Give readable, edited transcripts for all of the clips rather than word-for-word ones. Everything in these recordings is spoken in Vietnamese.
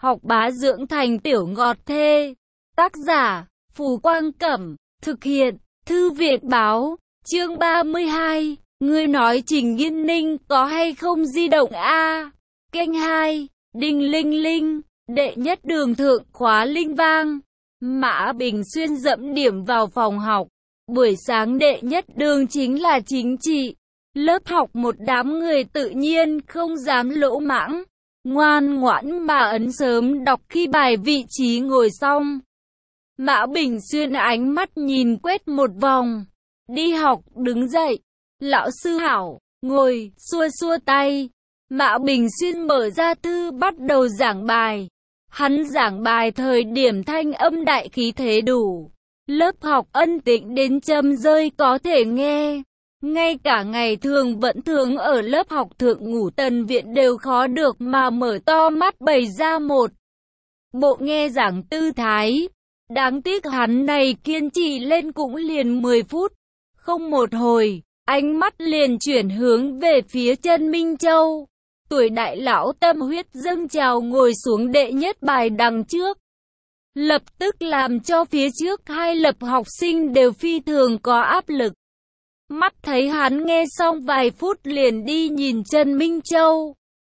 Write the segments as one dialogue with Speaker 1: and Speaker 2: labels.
Speaker 1: học bá dưỡng thành tiểu ngọt thê. Tác giả, Phù Quang Cẩm, thực hiện, Thư viện Báo, chương 32, ngươi nói Trình Nghiên Ninh có hay không di động a? Kênh 2, đinh linh linh, đệ nhất đường thượng khóa linh vang. Mã Bình Xuyên dẫm điểm vào phòng học. Buổi sáng đệ nhất đường chính là chính trị. Lớp học một đám người tự nhiên không dám lỗ mãng, ngoan ngoãn mà ấn sớm đọc khi bài vị trí ngồi xong. Mã Bình Xuyên ánh mắt nhìn quét một vòng. Đi học, đứng dậy. Lão sư hảo, ngồi, xua xua tay. Mã Bình Xuyên mở ra thư bắt đầu giảng bài. Hắn giảng bài thời điểm thanh âm đại khí thế đủ. Lớp học ân tĩnh đến châm rơi có thể nghe. Ngay cả ngày thường vẫn thường ở lớp học thượng ngủ Tần Viễn đều khó được mà mở to mắt bày ra một bộ nghe giảng tư thái. Đáng tiếc hắn này kiên trì lên cũng liền 10 phút. Không một hồi, ánh mắt liền chuyển hướng về phía Trần Minh Châu. Tuổi đại lão tâm huyết dâng trào ngồi xuống đệ nhất bài đằng trước. Lập tức làm cho phía trước hai lập học sinh đều phi thường có áp lực. Mắt thấy hắn nghe xong vài phút liền đi nhìn Trần Minh Châu.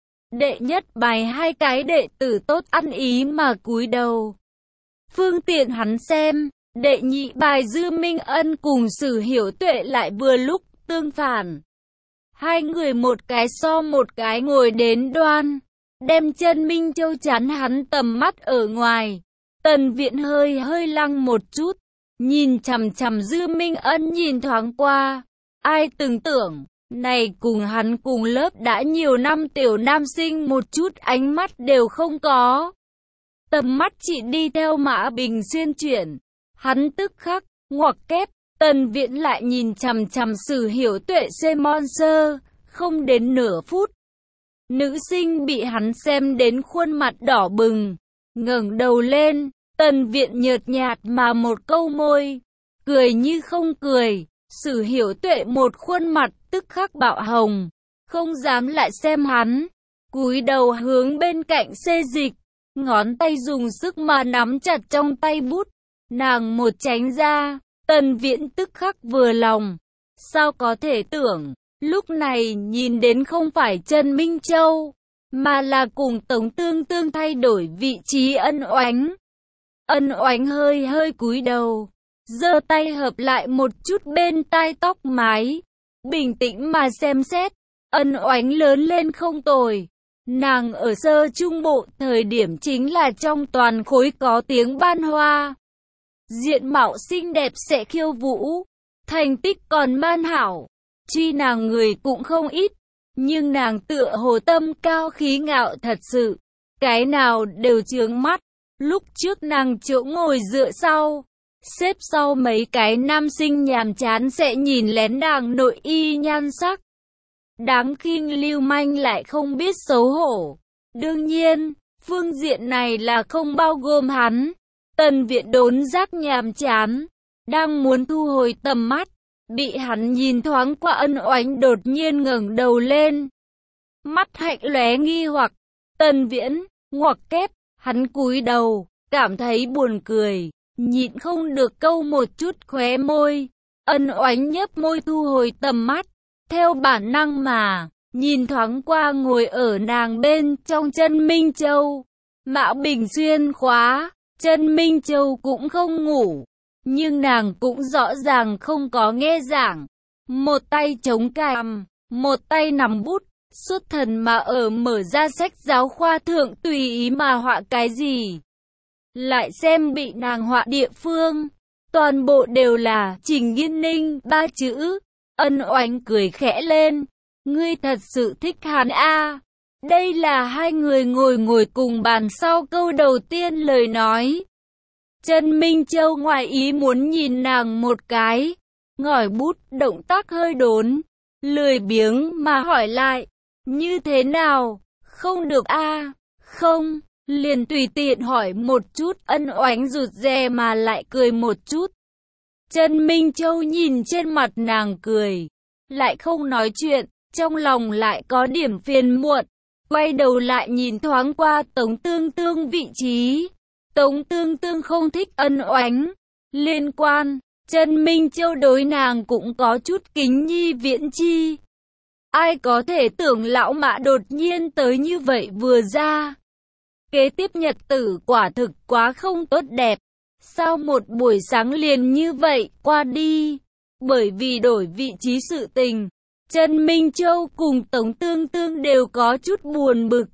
Speaker 1: Đệ nhất bài hai cái đệ tử tốt ăn ý mà cúi đầu. Phương tiện hắn xem, đệ nhị bài Dư Minh Ân cùng Sử Hiểu Tuệ lại vừa lúc tương phản. Hai người một cái so một cái ngồi đến đoan, đem Trần Minh Châu chắn hắn tầm mắt ở ngoài. Tần Viễn hơi lăng một chút, nhìn chằm chằm Dư Minh Ân nhìn thoáng qua. Ai từng tưởng, này cùng hắn cùng lớp đã nhiều năm tiểu nam sinh một chút ánh mắt đều không có. Tầm mắt chỉ đi theo Mã Bình Xuyên chuyển, hắn tức khắc, ngoặc kép. Tần Viễn lại nhìn chằm chằm Sử Hiểu Tuệ Monster, không đến nửa phút. Nữ sinh bị hắn xem đến khuôn mặt đỏ bừng, ngẩng đầu lên, Tần Viễn nhợt nhạt mà một câu môi, cười như không cười. Sử Hiểu Tuệ một khuôn mặt tức khắc bạo hồng, không dám lại xem hắn, cúi đầu hướng bên cạnh xê dịch, ngón tay dùng sức mà nắm chặt trong tay bút, nàng một tránh ra. Tần Viễn tức khắc vừa lòng, sao có thể tưởng, lúc này nhìn đến không phải Trần Minh Châu, mà là cùng Tống Tương Tương thay đổi vị trí Ân Oánh. Ân Oánh hơi cúi đầu, giơ tay hợp lại một chút bên tai tóc mái, bình tĩnh mà xem xét. Ân Oánh lớn lên không tồi, nàng ở sơ trung bộ thời điểm chính là trong toàn khối có tiếng ban hoa. Diện mạo xinh đẹp sẽ khiêu vũ, thành tích còn man hảo, truy nàng người cũng không ít, nhưng nàng tựa hồ tâm cao khí ngạo thật sự, cái nào đều chướng mắt. Lúc trước nàng chỗ ngồi dựa sau, xếp sau mấy cái nam sinh nhàm chán sẽ nhìn lén nàng nội y nhan sắc. Đáng khinh lưu manh lại không biết xấu hổ. Đương nhiên, phương diện này là không bao gồm hắn. Tần Viễn đốn giác nhàm chán, đang muốn thu hồi tầm mắt, bị hắn nhìn thoáng qua. Ân Oánh đột nhiên ngẩng đầu lên, mắt hạnh lóe nghi hoặc. Tần Viễn, ngoặc kép, hắn cúi đầu, cảm thấy buồn cười, nhịn không được câu một chút khóe môi. Ân Oánh nhấp môi thu hồi tầm mắt, theo bản năng mà nhìn thoáng qua ngồi ở nàng bên trong Trần Minh Châu. Mã Bình Xuyên khóa, Trần Minh Châu cũng không ngủ, nhưng nàng cũng rõ ràng không có nghe giảng. Một tay chống cằm, một tay nắm bút, xuất thần mà ở mở ra sách giáo khoa thượng tùy ý mà họa cái gì. Lại xem bị nàng họa địa phương, toàn bộ đều là Trình Nghiên Ninh 3 chữ. Ân Oánh cười khẽ lên, ngươi thật sự thích hắn a? Đây là hai người ngồi cùng bàn sau câu đầu tiên lời nói. Trần Minh Châu ngoài ý muốn nhìn nàng một cái, ngòi bút động tác hơi đốn, lười biếng mà hỏi lại, như thế nào, không được a? Không, liền tùy tiện hỏi một chút. Ân Oánh rụt rè mà lại cười một chút. Trần Minh Châu nhìn trên mặt nàng cười, lại không nói chuyện, trong lòng lại có điểm phiền muộn. quay đầu lại nhìn thoáng qua Tống Tương Tương vị trí. Tống Tương Tương không thích ân oánh liên quan, Trần Minh Châu đối nàng cũng có chút kính nhi viễn chi. Ai có thể tưởng lão Mã đột nhiên tới như vậy vừa ra. Kế tiếp nhật tử quả thực quá không tốt đẹp. Sao một buổi sáng liền như vậy qua đi? Bởi vì đổi vị trí sự tình, Trần Minh Châu cùng Tống Tương Tương đều có chút buồn bực.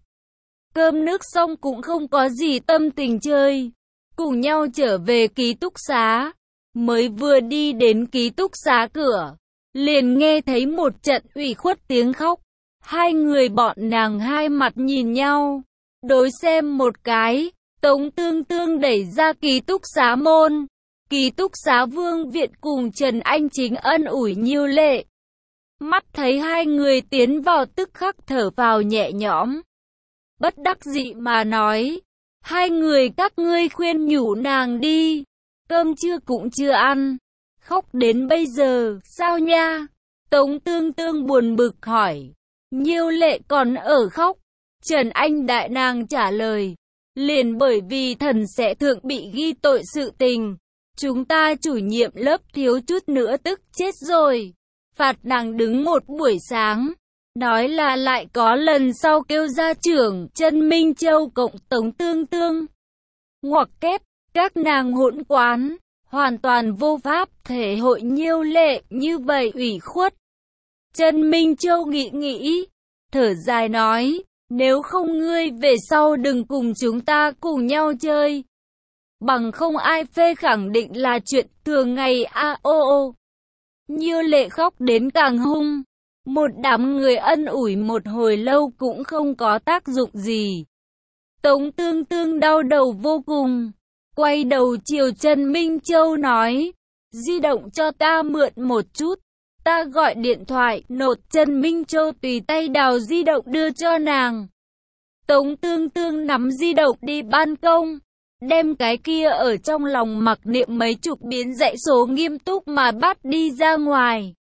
Speaker 1: Cơm nước xong cũng không có gì tâm tình chơi. Cùng nhau trở về ký túc xá. Mới vừa đi đến ký túc xá cửa, liền nghe thấy một trận ủy khuất tiếng khóc. Hai người bọn nàng hai mặt nhìn nhau, đối xem một cái. Tống Tương Tương đẩy ra ký túc xá môn. Ký túc xá Vương Viện cùng Trần Anh Chính ân ủi Nhiêu Lệ. Mắt thấy hai người tiến vào tức khắc thở vào nhẹ nhõm. Bất đắc dĩ mà nói, hai người các ngươi khuyên nhủ nàng đi. Cơm trưa cũng chưa ăn, khóc đến bây giờ, sao nha? Tống Tương Tương buồn bực hỏi. Nhiêu Lệ còn ở khóc. Trần Anh đại nàng trả lời. Liền bởi vì thần sẽ thượng bị ghi tội sự tình. Chúng ta chủ nhiệm lớp thiếu chút nữa tức chết rồi. Phạt nàng đứng một buổi sáng. Nói là lại có lần sau kêu ra trưởng Trần Minh Châu cộng Tống Tương Tương. Ngoặc kép, các nàng hỗn quán, hoàn toàn vô pháp thể hội Nhiêu Lệ như vậy ủy khuất. Trần Minh Châu nghĩ, thở dài nói, nếu không ngươi về sau đừng cùng chúng ta cùng nhau chơi. Bằng không ai phê khẳng định là chuyện thường ngày a ô. Nhiêu Lệ khóc đến càng hung. Một đám người ân ủi một hồi lâu cũng không có tác dụng gì. Tống Tương Tương đau đầu vô cùng. Quay đầu chiều Trần Minh Châu nói, di động cho ta mượn một chút. Ta gọi điện thoại, nột. Trần Minh Châu tùy tay đào di động đưa cho nàng. Tống Tương Tương nắm di động đi ban công, đem cái kia ở trong lòng mặc niệm mấy chục biến dãy số nghiêm túc mà bắt đi ra ngoài.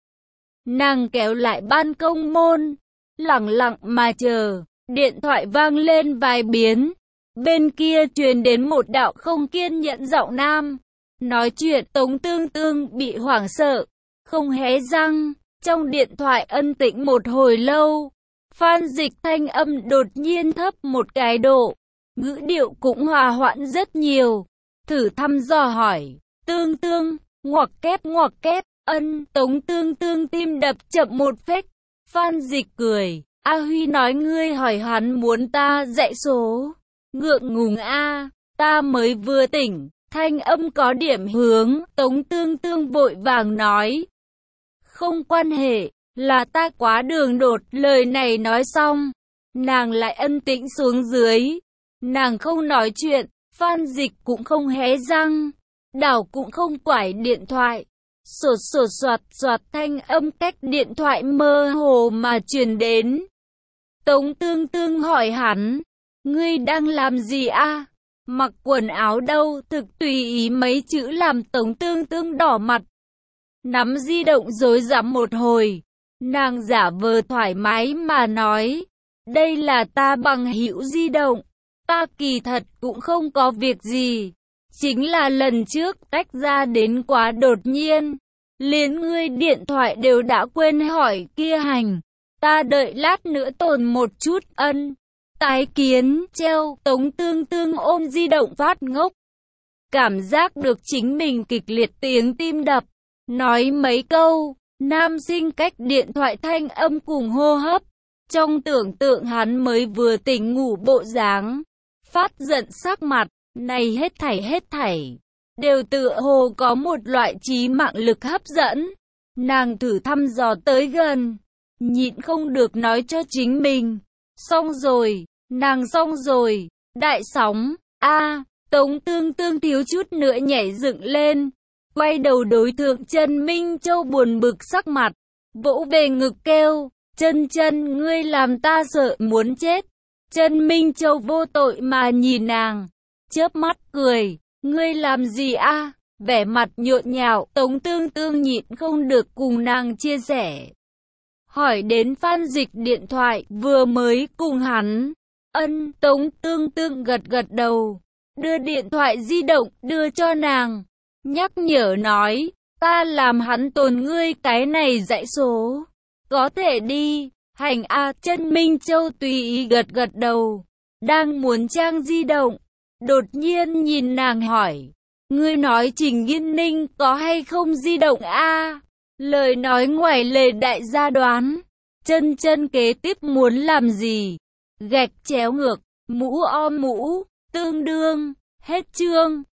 Speaker 1: Nàng kéo lại ban công môn, lặng lặng mà chờ, điện thoại vang lên vài biến. Bên kia truyền đến một đạo không kiên nhẫn giọng nam. Nói chuyện Tống Tương Tương bị hoảng sợ, không hé răng. Trong điện thoại ân tĩnh một hồi lâu, Phan Dịch thanh âm đột nhiên thấp một cái độ, ngữ điệu cũng hòa hoãn rất nhiều. Thử thăm dò hỏi, Tương Tương, ngoặc kép, ân. Tống Tương Tương tim đập chậm một phách. Phan Dịch cười, A Huy nói ngươi hỏi hắn muốn ta dạy số. Ngượng ngùng a, ta mới vừa tỉnh. Thanh âm có điểm hướng. Tống Tương Tương vội vàng nói, không quan hệ, là ta quá đường đột. Lời này nói xong, nàng lại ân tĩnh xuống dưới. Nàng không nói chuyện, Phan Dịch cũng không hé răng, đảo cũng không quải điện thoại. Soạt thanh âm cách điện thoại mơ hồ mà truyền đến. Tống Tương Tương hỏi hắn, ngươi đang làm gì a? Mặc quần áo đâu? Thực tùy ý mấy chữ làm Tống Tương Tương đỏ mặt. Nắm di động rối rắm một hồi, nàng giả vờ thoải mái mà nói, đây là ta bằng hữu di động, ta kỳ thật cũng không có việc gì, chính là lần trước tách ra đến quá đột nhiên, liền ngươi điện thoại đều đã quên hỏi kia hành, ta đợi lát nữa tồn một chút, ân. Tái kiến, treo. Tống Tương Tương ôm di động phát ngốc, cảm giác được chính mình kịch liệt tiếng tim đập. Nói mấy câu, nam sinh cách điện thoại thanh âm cùng hô hấp. Trong tưởng tượng hắn mới vừa tỉnh ngủ bộ dáng, phát giận sắc mặt, này hết thảy, đều tựa hồ có một loại chí mạng lực hấp dẫn. Nàng thử thăm dò tới gần, nhịn không được nói cho chính mình, xong rồi, nàng xong rồi, đại sóng, a. Tống Tương Tương thiếu chút nữa nhảy dựng lên, quay đầu đối thượng Trần Minh Châu buồn bực sắc mặt, vỗ về ngực kêu, chân, ngươi làm ta sợ muốn chết. Trần Minh Châu vô tội mà nhìn nàng, chớp mắt cười, ngươi làm gì a? Vẻ mặt nhộn nhạo. Tống Tương Tương nhịn không được cùng nàng chia sẻ. hỏi đến Phan Dịch điện thoại vừa mới cùng hắn. Tống Tương Tương gật gật đầu, đưa điện thoại di động đưa cho nàng, nhắc nhở nói, ta làm hắn tồn ngươi cái này dãy số, có thể đi. Hành a. Chân Minh Châu tùy ý gật gật đầu, đang muốn trang di động, đột nhiên nhìn nàng hỏi, ngươi nói Trình Nghiên Ninh có hay không di động a? Lời nói ngoài lề đại gia đoán. Chân kế tiếp muốn làm gì? Gạch chéo ngược, mũ om mũ, tương đương, hết chương.